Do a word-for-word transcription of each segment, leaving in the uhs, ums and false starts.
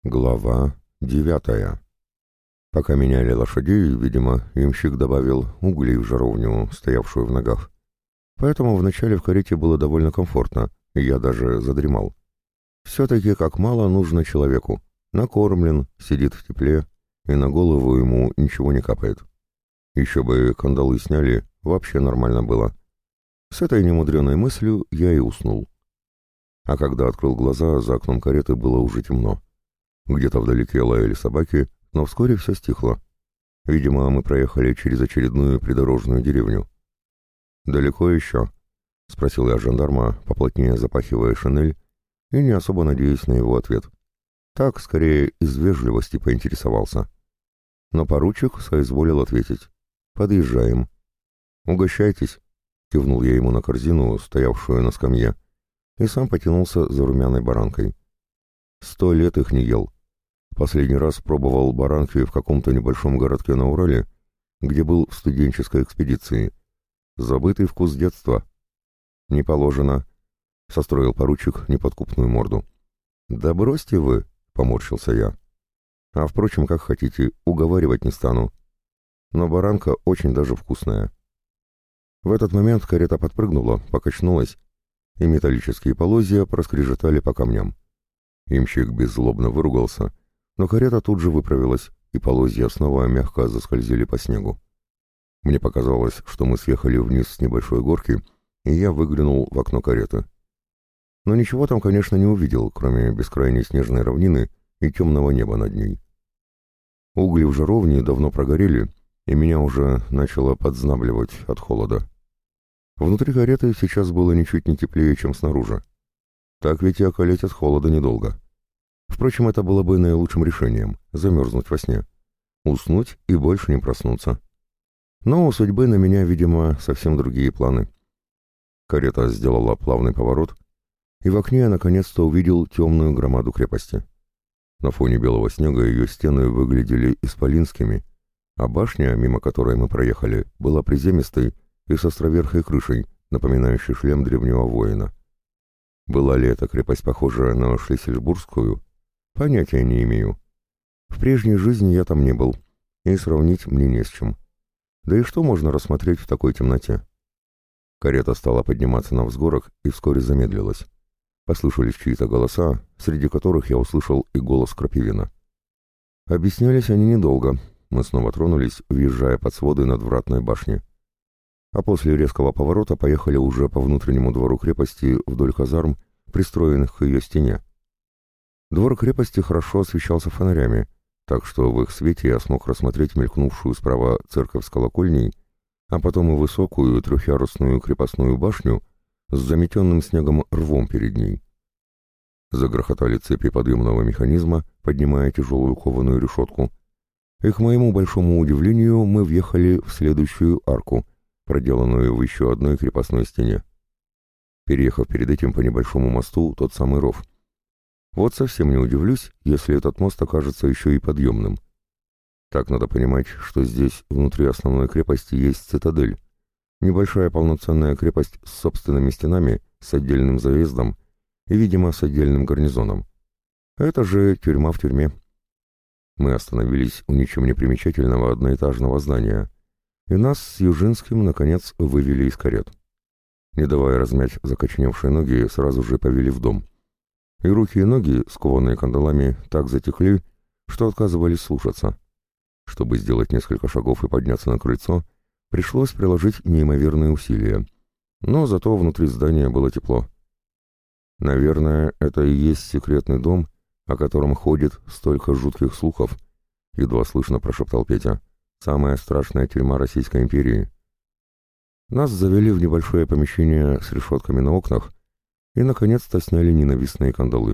Глава девятая. Пока меняли лошадей, видимо, ямщик добавил углей в жаровню, стоявшую в ногах. Поэтому вначале в карете было довольно комфортно, и я даже задремал. Все-таки как мало нужно человеку. Накормлен, сидит в тепле, и на голову ему ничего не капает. Еще бы кандалы сняли, вообще нормально было. С этой немудреной мыслью я и уснул. А когда открыл глаза, за окном кареты было уже темно. Где-то вдалеке лаяли собаки, но вскоре все стихло. Видимо, мы проехали через очередную придорожную деревню. «Далеко еще?» — спросил я жандарма, поплотнее запахивая шинель, и не особо надеясь на его ответ. Так, скорее, из вежливости поинтересовался. Но поручик соизволил ответить. «Подъезжаем». «Угощайтесь», — кивнул я ему на корзину, стоявшую на скамье, и сам потянулся за румяной баранкой. Сто лет их не ел. Последний раз пробовал баранки в каком-то небольшом городке на Урале, где был в студенческой экспедиции. Забытый вкус детства. «Не положено», — состроил поручик неподкупную морду. «Да бросьте вы», — поморщился я. «А впрочем, как хотите, уговаривать не стану. Но баранка очень даже вкусная». В этот момент карета подпрыгнула, покачнулась, и металлические полозья проскрежетали по камням. Ямщик беззлобно выругался, но карета тут же выправилась, и полозья снова мягко заскользили по снегу. Мне показалось, что мы съехали вниз с небольшой горки, и я выглянул в окно кареты. Но ничего там, конечно, не увидел, кроме бескрайней снежной равнины и темного неба над ней. Угли в жаровне давно прогорели, и меня уже начало подзнабливать от холода. Внутри кареты сейчас было ничуть не теплее, чем снаружи. Так ведь и околеть от холода недолго. Впрочем, это было бы наилучшим решением — замерзнуть во сне. Уснуть и больше не проснуться. Но у судьбы на меня, видимо, совсем другие планы. Карета сделала плавный поворот, и в окне я наконец-то увидел темную громаду крепости. На фоне белого снега ее стены выглядели исполинскими, а башня, мимо которой мы проехали, была приземистой и с островерхой крышей, напоминающей шлем древнего воина. Была ли эта крепость похожа на Шлиссельбургскую? Понятия не имею. В прежней жизни я там не был, и сравнить мне не с чем. Да и что можно рассмотреть в такой темноте? Карета стала подниматься на взгорок и вскоре замедлилась. Послышались чьи-то голоса, среди которых я услышал и голос Крапивина. Объяснялись они недолго. Мы снова тронулись, въезжая под своды надвратной башни. А после резкого поворота поехали уже по внутреннему двору крепости вдоль казарм, пристроенных к ее стене. Двор крепости хорошо освещался фонарями, так что в их свете я смог рассмотреть мелькнувшую справа церковь с колокольней, а потом и высокую трехъярусную крепостную башню с заметенным снегом рвом перед ней. Загрохотали цепи подъемного механизма, поднимая тяжелую кованую решетку, и, к моему большому удивлению, мы въехали в следующую арку, проделанную в еще одной крепостной стене, переехав перед этим по небольшому мосту тот самый ров. Вот совсем не удивлюсь, если этот мост окажется еще и подъемным. Так надо понимать, что здесь внутри основной крепости есть цитадель, небольшая полноценная крепость с собственными стенами, с отдельным заездом и, видимо, с отдельным гарнизоном. Это же тюрьма в тюрьме. Мы остановились у ничем не примечательного одноэтажного здания, и нас с Южинским, наконец, вывели из карет. Не давая размять закоченевшие ноги, сразу же повели в дом. И руки и ноги, скованные кандалами, так затекли, что отказывались слушаться. Чтобы сделать несколько шагов и подняться на крыльцо, пришлось приложить неимоверные усилия. Но зато внутри здания было тепло. «Наверное, это и есть секретный дом, о котором ходит столько жутких слухов», — едва слышно прошептал Петя. «Самая страшная тюрьма Российской империи». Нас завели в небольшое помещение с решетками на окнах и, наконец-то, сняли ненавистные кандалы.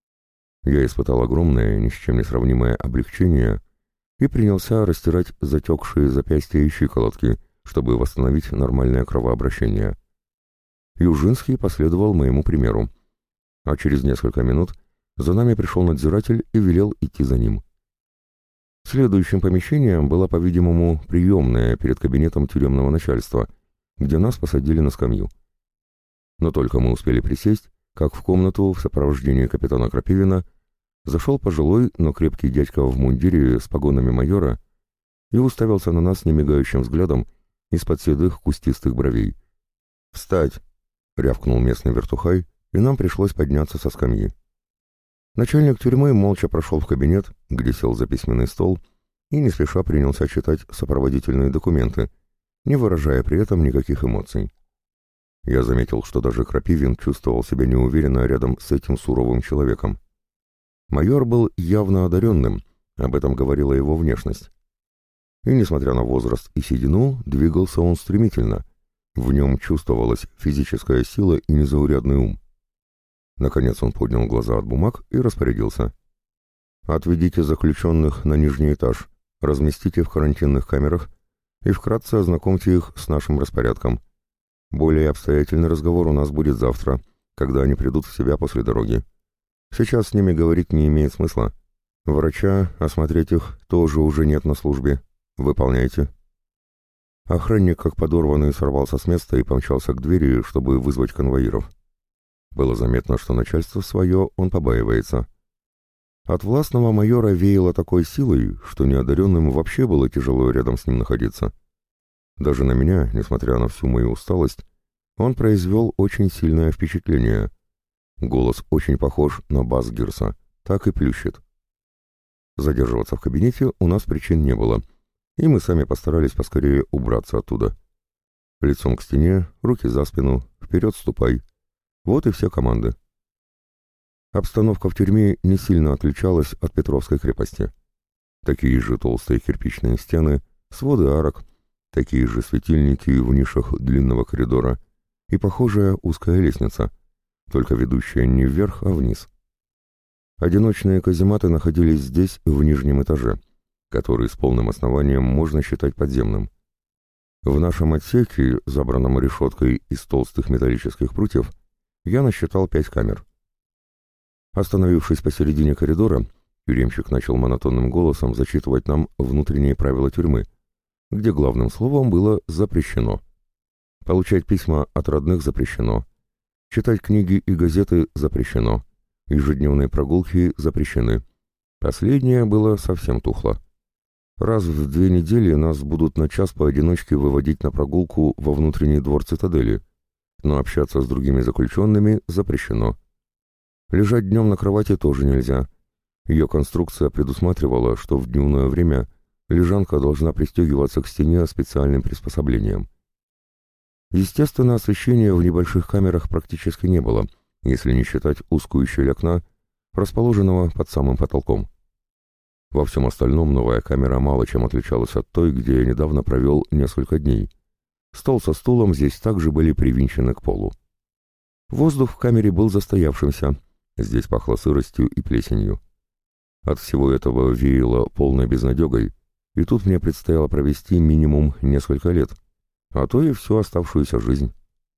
Я испытал огромное, ни с чем не сравнимое облегчение и принялся растирать затекшие запястья и щиколотки, чтобы восстановить нормальное кровообращение. Южинский последовал моему примеру, а через несколько минут за нами пришел надзиратель и велел идти за ним. Следующим помещением была, по-видимому, приемная перед кабинетом тюремного начальства, где нас посадили на скамью. Но только мы успели присесть, как в комнату в сопровождении капитана Крапивина зашел пожилой, но крепкий дядька в мундире с погонами майора и уставился на нас немигающим взглядом из-под седых кустистых бровей. «Встать!» — рявкнул местный вертухай, и нам пришлось подняться со скамьи. Начальник тюрьмы молча прошел в кабинет, где сел за письменный стол, и не спеша принялся читать сопроводительные документы, не выражая при этом никаких эмоций. Я заметил, что даже Крапивин чувствовал себя неуверенно рядом с этим суровым человеком. Майор был явно одаренным, об этом говорила его внешность. И, несмотря на возраст и седину, двигался он стремительно. В нем чувствовалась физическая сила и незаурядный ум. Наконец он поднял глаза от бумаг и распорядился. «Отведите заключенных на нижний этаж, разместите в карантинных камерах и вкратце ознакомьте их с нашим распорядком. Более обстоятельный разговор у нас будет завтра, когда они придут в себя после дороги. Сейчас с ними говорить не имеет смысла. Врача, осмотреть их, тоже уже нет на службе. Выполняйте». Охранник, как подорванный, сорвался с места и помчался к двери, чтобы вызвать конвоиров. Было заметно, что начальство свое он побаивается. От властного майора веяло такой силой, что неодаренным вообще было тяжело рядом с ним находиться. Даже на меня, несмотря на всю мою усталость, он произвел очень сильное впечатление. Голос очень похож на бас Гирса, так и плющит. Задерживаться в кабинете у нас причин не было, и мы сами постарались поскорее убраться оттуда. Лицом к стене, руки за спину, вперед ступай. Вот и все команды. Обстановка в тюрьме не сильно отличалась от Петровской крепости. Такие же толстые кирпичные стены, своды арок, такие же светильники в нишах длинного коридора и похожая узкая лестница, только ведущая не вверх, а вниз. Одиночные казематы находились здесь, в нижнем этаже, который с полным основанием можно считать подземным. В нашем отсеке, забранном решеткой из толстых металлических прутьев, я насчитал пять камер. Остановившись посередине коридора, тюремщик начал монотонным голосом зачитывать нам внутренние правила тюрьмы, где главным словом было «запрещено». Получать письма от родных запрещено. Читать книги и газеты запрещено. Ежедневные прогулки запрещены. Последнее было совсем тухло. Раз в две недели нас будут на час поодиночке выводить на прогулку во внутренний двор цитадели, но общаться с другими заключенными запрещено. Лежать днем на кровати тоже нельзя. Ее конструкция предусматривала, что в дневное время лежанка должна пристегиваться к стене специальным приспособлением. Естественно, освещения в небольших камерах практически не было, если не считать узкую щель окна, расположенного под самым потолком. Во всем остальном новая камера мало чем отличалась от той, где я недавно провел несколько дней. Стол со стулом здесь также были привинчены к полу. Воздух в камере был застоявшимся, здесь пахло сыростью и плесенью. От всего этого веяло полной безнадегой, и тут мне предстояло провести минимум несколько лет, а то и всю оставшуюся жизнь.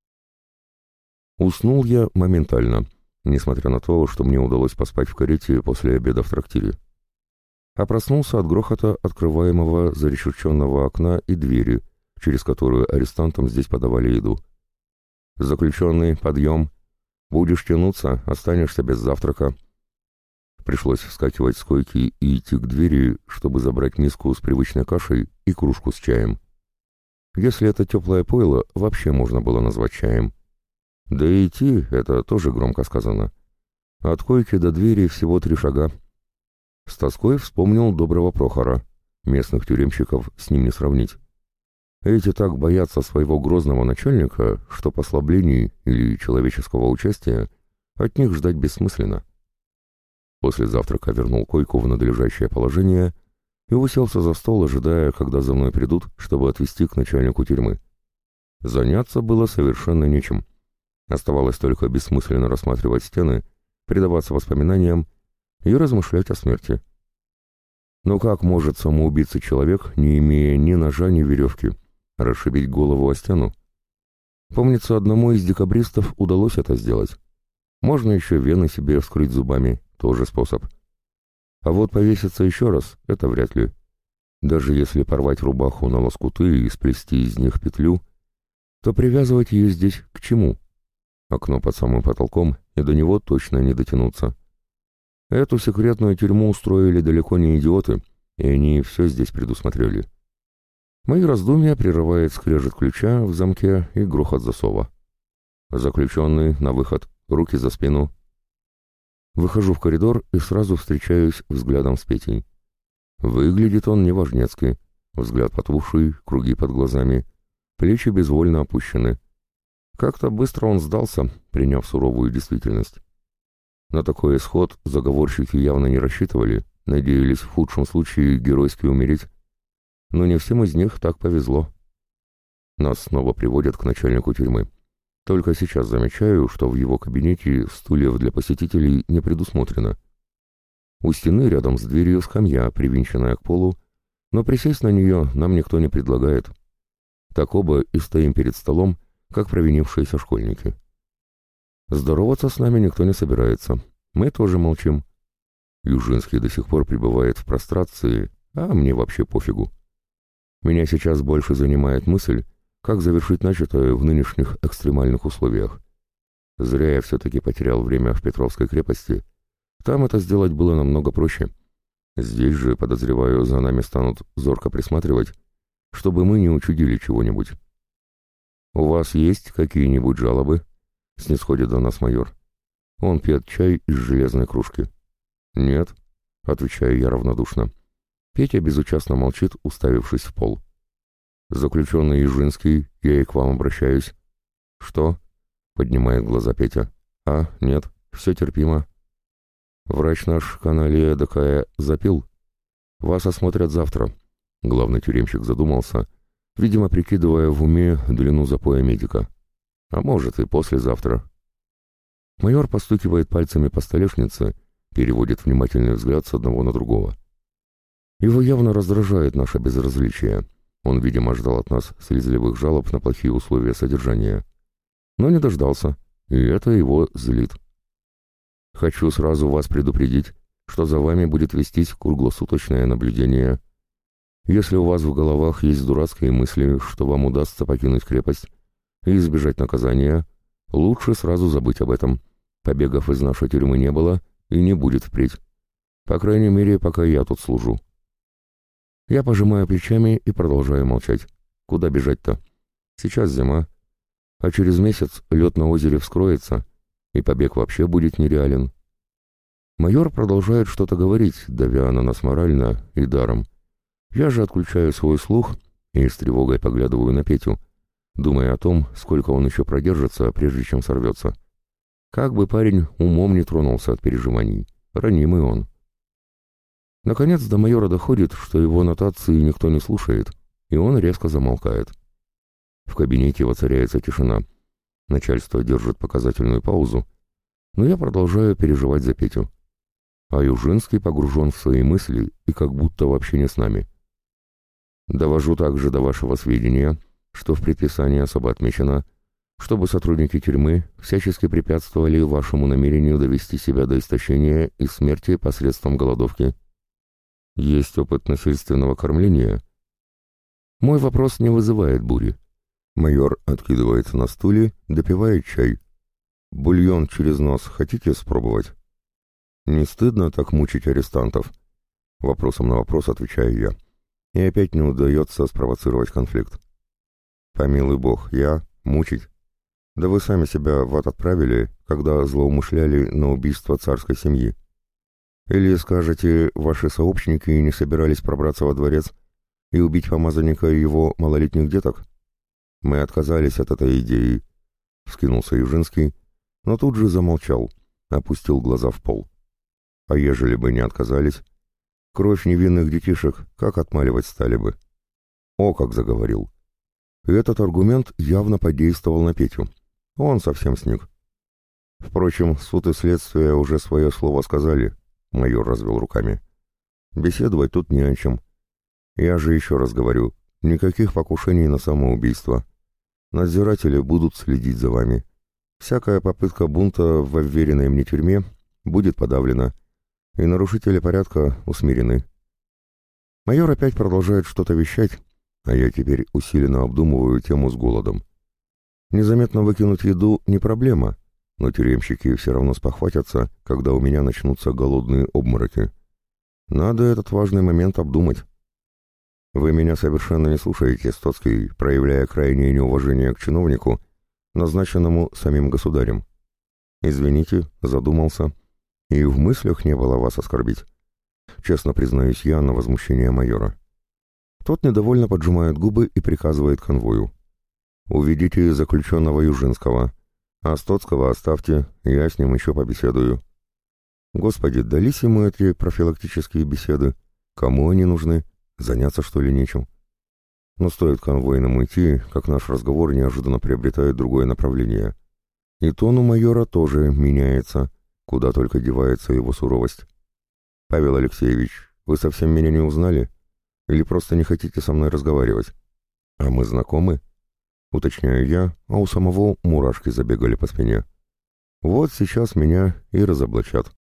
Уснул я моментально, несмотря на то, что мне удалось поспать в карете после обеда в трактире. А проснулся от грохота открываемого зарешеченного окна и двери, через которую арестантам здесь подавали еду. «Заключенный, подъем! Будешь тянуться, останешься без завтрака». Пришлось вскакивать с койки и идти к двери, чтобы забрать миску с привычной кашей и кружку с чаем. Если это теплое пойло, вообще можно было назвать чаем. Да и идти — это тоже громко сказано. От койки до двери всего три шага. С тоской вспомнил доброго Прохора. Местных тюремщиков с ним не сравнить. Эти так боятся своего грозного начальника, что послаблений или человеческого участия от них ждать бессмысленно. После завтрака вернул койку в надлежащее положение и уселся за стол, ожидая, когда за мной придут, чтобы отвезти к начальнику тюрьмы. Заняться было совершенно нечем. Оставалось только бессмысленно рассматривать стены, предаваться воспоминаниям и размышлять о смерти. Но как может самоубийца человек, не имея ни ножа, ни веревки, расшибить голову о стену? Помнится, одному из декабристов удалось это сделать. Можно еще вены себе вскрыть зубами, тоже способ. А вот повеситься еще раз — это вряд ли. Даже если порвать рубаху на лоскуты и сплести из них петлю, то привязывать ее здесь к чему? Окно под самым потолком, и до него точно не дотянуться. Эту секретную тюрьму устроили далеко не идиоты, и они все здесь предусмотрели. Мои раздумья прерывает скрежет ключа в замке и грохот засова. Заключенный на выход, руки за спину. Выхожу в коридор и сразу встречаюсь взглядом с Петей. Выглядит он неважнецки. Взгляд потухший, круги под глазами, плечи безвольно опущены. Как-то быстро он сдался, приняв суровую действительность. На такой исход заговорщики явно не рассчитывали, надеялись в худшем случае геройски умереть. Но не всем из них так повезло. Нас снова приводят к начальнику тюрьмы. Только сейчас замечаю, что в его кабинете стульев для посетителей не предусмотрено. У стены рядом с дверью скамья, привинченная к полу, но присесть на нее нам никто не предлагает. Так оба и стоим перед столом, как провинившиеся школьники. Здороваться с нами никто не собирается. Мы тоже молчим. Южинский до сих пор пребывает в прострации, а мне вообще пофигу. Меня сейчас больше занимает мысль, как завершить начатое в нынешних экстремальных условиях. Зря я все-таки потерял время в Петровской крепости. Там это сделать было намного проще. Здесь же, подозреваю, за нами станут зорко присматривать, чтобы мы не учудили чего-нибудь. «У вас есть какие-нибудь жалобы?» — снисходит до нас майор. Он пьет чай из железной кружки. «Нет», — отвечаю я равнодушно. Петя безучастно молчит, уставившись в пол. «Заключенный Ижинский, я и к вам обращаюсь». «Что?» — поднимает глаза Петя. «А, нет, все терпимо. Врач наш, каналия такая, запил. Вас осмотрят завтра». Главный тюремщик задумался, видимо, прикидывая в уме длину запоя медика. «А может, и послезавтра». Майор постукивает пальцами по столешнице, переводит внимательный взгляд с одного на другого. Его явно раздражает наше безразличие. Он, видимо, ждал от нас слезливых жалоб на плохие условия содержания. Но не дождался, и это его злит. «Хочу сразу вас предупредить, что за вами будет вестись круглосуточное наблюдение. Если у вас в головах есть дурацкие мысли, что вам удастся покинуть крепость и избежать наказания, лучше сразу забыть об этом. Побегов из нашей тюрьмы не было и не будет впредь. По крайней мере, пока я тут служу». Я пожимаю плечами и продолжаю молчать. Куда бежать-то? Сейчас зима, а через месяц лед на озере вскроется, и побег вообще будет нереален. Майор продолжает что-то говорить, давя на нас морально и даром. Я же отключаю свой слух и с тревогой поглядываю на Петю, думая о том, сколько он еще продержится, прежде чем сорвется. Как бы парень умом не тронулся от переживаний, ранимый он. Наконец до майора доходит, что его нотации никто не слушает, и он резко замолкает. В кабинете воцаряется тишина. Начальство держит показательную паузу, но я продолжаю переживать за Петю. А Южинский погружен в свои мысли и как будто вообще не с нами. Довожу также до вашего сведения, что в предписании особо отмечено, чтобы сотрудники тюрьмы всячески препятствовали вашему намерению довести себя до истощения и смерти посредством голодовки. Есть опыт насильственного кормления? Мой вопрос не вызывает бури. Майор откидывается на стуле, допивает чай. Бульон через нос хотите спробовать? Не стыдно так мучить арестантов? Вопросом на вопрос отвечаю я. И опять не удается спровоцировать конфликт. Помилуй бог, я? Мучить? Да вы сами себя в ад отправили, когда злоумышляли на убийство царской семьи. Или, скажете, ваши сообщники не собирались пробраться во дворец и убить помазанника и его малолетних деток? Мы отказались от этой идеи, — вскинулся Южинский, но тут же замолчал, опустил глаза в пол. А ежели бы не отказались, кровь невинных детишек как отмаливать стали бы? О, как заговорил. И этот аргумент явно подействовал на Петю. Он совсем сник. Впрочем, суд и следствие уже свое слово сказали. Майор развел руками. Беседовать тут не о чем. Я же еще раз говорю, никаких покушений на самоубийство. Надзиратели будут следить за вами. Всякая попытка бунта в уверенной мне тюрьме будет подавлена, и нарушители порядка усмирены. Майор опять продолжает что-то вещать, а я теперь усиленно обдумываю тему с голодом. Незаметно выкинуть еду не проблема, но тюремщики все равно спохватятся, когда у меня начнутся голодные обмороки. Надо этот важный момент обдумать. Вы меня совершенно не слушаете, Стоцкий, проявляя крайнее неуважение к чиновнику, назначенному самим государем. Извините, задумался, и в мыслях не было вас оскорбить. Честно признаюсь я на возмущение майора. Тот недовольно поджимает губы и приказывает конвою. «Уведите заключенного Южинского, а Стоцкого оставьте, я с ним еще побеседую». Господи, дались ему эти профилактические беседы? Кому они нужны? Заняться, что ли, нечем? Но стоит конвойным уйти, как наш разговор неожиданно приобретает другое направление. И тон у майора тоже меняется, куда только девается его суровость. «Павел Алексеевич, вы совсем меня не узнали? Или просто не хотите со мной разговаривать? А мы знакомы?» Уточняю я, а у самого мурашки забегали по спине. Вот сейчас меня и разоблачат.